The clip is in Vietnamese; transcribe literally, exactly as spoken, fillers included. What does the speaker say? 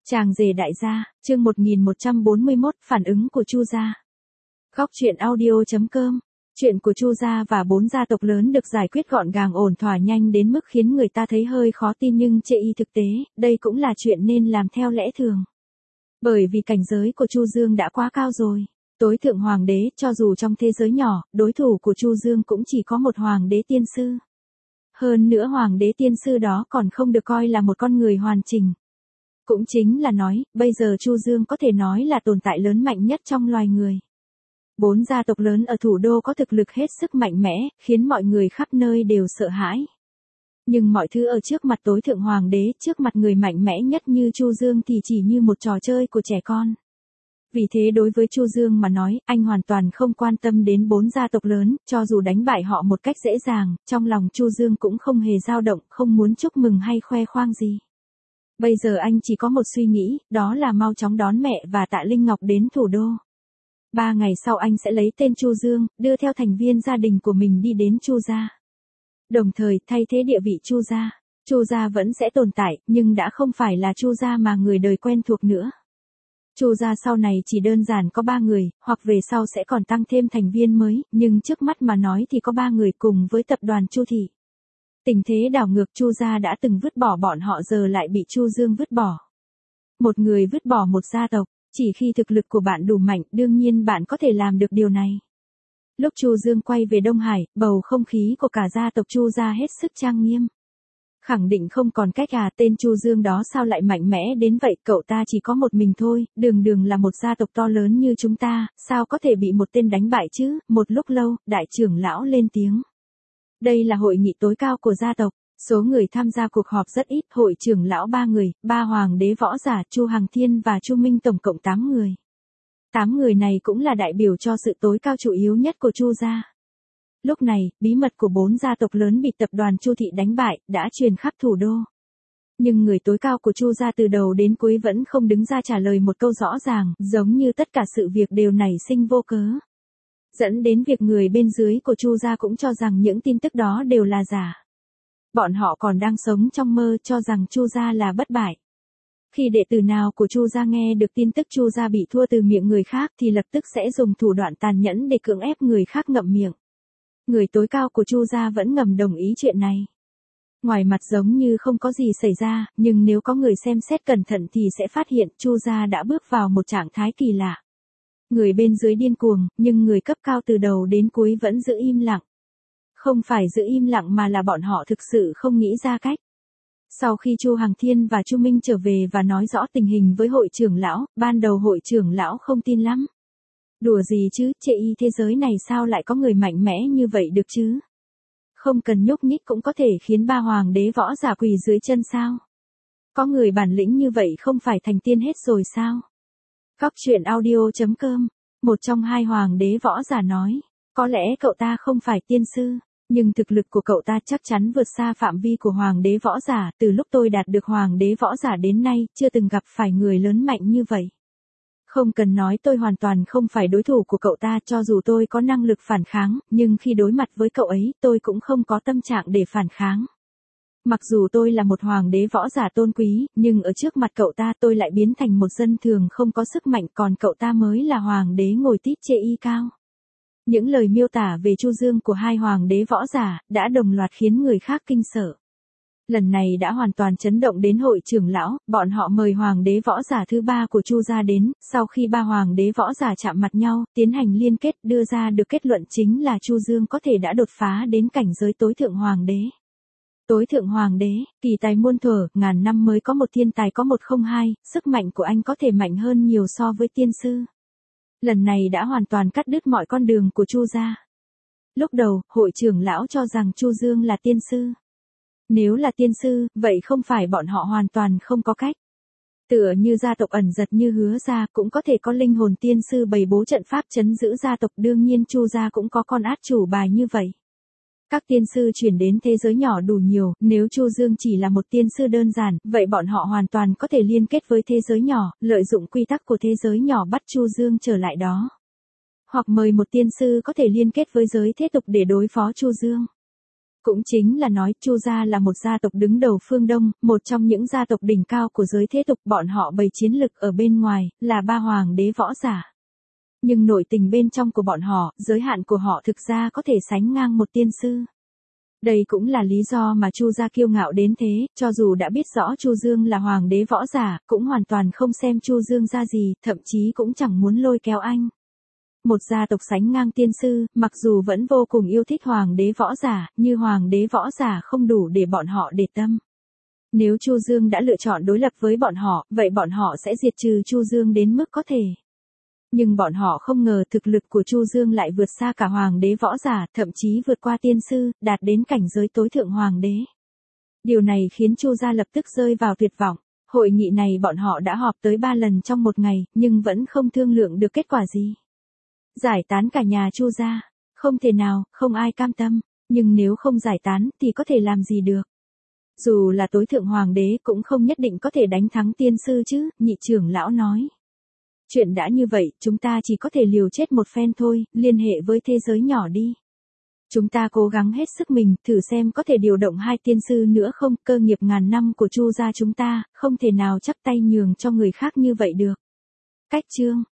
Chàng rể đại gia, chương một nghìn một trăm bốn mươi mốt, phản ứng của Chu gia. Góc truyện audio chấm com. Chuyện của Chu gia và bốn gia tộc lớn được giải quyết gọn gàng ổn thỏa nhanh đến mức khiến người ta thấy hơi khó tin, nhưng chê y thực tế, đây cũng là chuyện nên làm theo lẽ thường. Bởi vì cảnh giới của Chu Dương đã quá cao rồi. Tối thượng hoàng đế, cho dù trong thế giới nhỏ, đối thủ của Chu Dương cũng chỉ có một hoàng đế tiên sư. Hơn nữa hoàng đế tiên sư đó còn không được coi là một con người hoàn chỉnh. Cũng chính là nói, bây giờ Chu Dương có thể nói là tồn tại lớn mạnh nhất trong loài người. Bốn gia tộc lớn ở thủ đô có thực lực hết sức mạnh mẽ, khiến mọi người khắp nơi đều sợ hãi. Nhưng mọi thứ ở trước mặt tối thượng hoàng đế, trước mặt người mạnh mẽ nhất như Chu Dương thì chỉ như một trò chơi của trẻ con. Vì thế đối với Chu Dương mà nói, anh hoàn toàn không quan tâm đến bốn gia tộc lớn, cho dù đánh bại họ một cách dễ dàng, trong lòng Chu Dương cũng không hề dao động, không muốn chúc mừng hay khoe khoang gì. Bây giờ anh chỉ có một suy nghĩ, đó là mau chóng đón mẹ và Tạ Linh Ngọc đến thủ đô. Ba ngày sau anh sẽ lấy tên Chu Dương, đưa theo thành viên gia đình của mình đi đến Chu gia. Đồng thời, thay thế địa vị Chu gia. Chu gia vẫn sẽ tồn tại, nhưng đã không phải là Chu gia mà người đời quen thuộc nữa. Chu gia sau này chỉ đơn giản có ba người, hoặc về sau sẽ còn tăng thêm thành viên mới, nhưng trước mắt mà nói thì có ba người cùng với tập đoàn Chu thị. Tình thế đảo ngược, Chu gia đã từng vứt bỏ bọn họ giờ lại bị Chu Dương vứt bỏ. Một người vứt bỏ một gia tộc, chỉ khi thực lực của bạn đủ mạnh, đương nhiên bạn có thể làm được điều này. Lúc Chu Dương quay về Đông Hải, bầu không khí của cả gia tộc Chu gia hết sức trang nghiêm. Khẳng định không còn cách à, tên Chu Dương đó sao lại mạnh mẽ đến vậy, cậu ta chỉ có một mình thôi, đường đường là một gia tộc to lớn như chúng ta, sao có thể bị một tên đánh bại chứ. Một lúc lâu, đại trưởng lão lên tiếng. Đây là hội nghị tối cao của gia tộc, số người tham gia cuộc họp rất ít, hội trưởng lão ba người, ba hoàng đế võ giả, Chu Hằng Thiên và Chu Minh tổng cộng tám người. Tám người này cũng là đại biểu cho sự tối cao chủ yếu nhất của Chu gia. Lúc này, bí mật của bốn gia tộc lớn bị tập đoàn Chu thị đánh bại, đã truyền khắp thủ đô. Nhưng người tối cao của Chu gia từ đầu đến cuối vẫn không đứng ra trả lời một câu rõ ràng, giống như tất cả sự việc đều nảy sinh vô cớ. Dẫn đến việc người bên dưới của Chu gia cũng cho rằng những tin tức đó đều là giả. Bọn họ còn đang sống trong mơ, cho rằng Chu gia là bất bại. Khi đệ tử nào của Chu gia nghe được tin tức Chu gia bị thua từ miệng người khác thì lập tức sẽ dùng thủ đoạn tàn nhẫn để cưỡng ép người khác ngậm miệng. Người tối cao của Chu gia vẫn ngầm đồng ý chuyện này. Ngoài mặt giống như không có gì xảy ra, nhưng nếu có người xem xét cẩn thận thì sẽ phát hiện Chu gia đã bước vào một trạng thái kỳ lạ. Người bên dưới điên cuồng, nhưng người cấp cao từ đầu đến cuối vẫn giữ im lặng. Không phải giữ im lặng mà là bọn họ thực sự không nghĩ ra cách. Sau khi Chu Hằng Thiên và Chu Minh trở về và nói rõ tình hình với hội trưởng lão, ban đầu hội trưởng lão không tin lắm. Đùa gì chứ, chê y thế giới này sao lại có người mạnh mẽ như vậy được chứ? Không cần nhúc nhích cũng có thể khiến ba hoàng đế võ giả quỳ dưới chân sao? Có người bản lĩnh như vậy không phải thành tiên hết rồi sao? Góc truyện audio chấm com. Một trong hai hoàng đế võ giả nói, có lẽ cậu ta không phải tiên sư, nhưng thực lực của cậu ta chắc chắn vượt xa phạm vi của hoàng đế võ giả, từ lúc tôi đạt được hoàng đế võ giả đến nay, chưa từng gặp phải người lớn mạnh như vậy. Không cần nói, tôi hoàn toàn không phải đối thủ của cậu ta, cho dù tôi có năng lực phản kháng, nhưng khi đối mặt với cậu ấy, tôi cũng không có tâm trạng để phản kháng. Mặc dù tôi là một hoàng đế võ giả tôn quý, nhưng ở trước mặt cậu ta tôi lại biến thành một dân thường không có sức mạnh, còn cậu ta mới là hoàng đế ngồi tít chê y cao. Những lời miêu tả về Chu Dương của hai hoàng đế võ giả đã đồng loạt khiến người khác kinh sợ. Lần này đã hoàn toàn chấn động đến hội trưởng lão, bọn họ mời hoàng đế võ giả thứ ba của Chu gia đến, sau khi ba hoàng đế võ giả chạm mặt nhau, tiến hành liên kết, đưa ra được kết luận chính là Chu Dương có thể đã đột phá đến cảnh giới tối thượng hoàng đế. Tối thượng hoàng đế, kỳ tài muôn thuở, ngàn năm mới có một thiên tài có một không hai, sức mạnh của anh có thể mạnh hơn nhiều so với tiên sư. Lần này đã hoàn toàn cắt đứt mọi con đường của Chu gia. Lúc đầu, hội trưởng lão cho rằng Chu Dương là tiên sư. Nếu là tiên sư, vậy không phải bọn họ hoàn toàn không có cách. Tựa như gia tộc ẩn giật như Hứa gia cũng có thể có linh hồn tiên sư bày bố trận pháp trấn giữ gia tộc, đương nhiên Chu gia cũng có con át chủ bài như vậy. Các tiên sư chuyển đến thế giới nhỏ đủ nhiều, nếu Chu Dương chỉ là một tiên sư đơn giản, vậy bọn họ hoàn toàn có thể liên kết với thế giới nhỏ, lợi dụng quy tắc của thế giới nhỏ bắt Chu Dương trở lại đó. Hoặc mời một tiên sư có thể liên kết với giới thế tục để đối phó Chu Dương. Cũng chính là nói Chu gia là một gia tộc đứng đầu phương Đông, một trong những gia tộc đỉnh cao của giới thế tục, bọn họ bày chiến lực ở bên ngoài, là ba hoàng đế võ giả. Nhưng nội tình bên trong của bọn họ, giới hạn của họ thực ra có thể sánh ngang một tiên sư. Đây cũng là lý do mà Chu gia kiêu ngạo đến thế, cho dù đã biết rõ Chu Dương là hoàng đế võ giả, cũng hoàn toàn không xem Chu Dương ra gì, thậm chí cũng chẳng muốn lôi kéo anh. Một gia tộc sánh ngang tiên sư, mặc dù vẫn vô cùng yêu thích hoàng đế võ giả, như hoàng đế võ giả không đủ để bọn họ để tâm. Nếu Chu Dương đã lựa chọn đối lập với bọn họ, vậy bọn họ sẽ diệt trừ Chu Dương đến mức có thể. Nhưng bọn họ không ngờ thực lực của Chu Dương lại vượt xa cả hoàng đế võ giả, thậm chí vượt qua tiên sư, đạt đến cảnh giới tối thượng hoàng đế. Điều này khiến Chu gia lập tức rơi vào tuyệt vọng. Hội nghị này bọn họ đã họp tới ba lần trong một ngày, nhưng vẫn không thương lượng được kết quả gì. Giải tán cả nhà Chu gia, không thể nào, không ai cam tâm, nhưng nếu không giải tán thì có thể làm gì được. Dù là tối thượng hoàng đế cũng không nhất định có thể đánh thắng tiên sư chứ, nhị trưởng lão nói. Chuyện đã như vậy, chúng ta chỉ có thể liều chết một phen thôi, liên hệ với thế giới nhỏ đi. Chúng ta cố gắng hết sức mình, thử xem có thể điều động hai tiên sư nữa không, cơ nghiệp ngàn năm của Chu gia chúng ta, không thể nào chắp tay nhường cho người khác như vậy được. Cách chương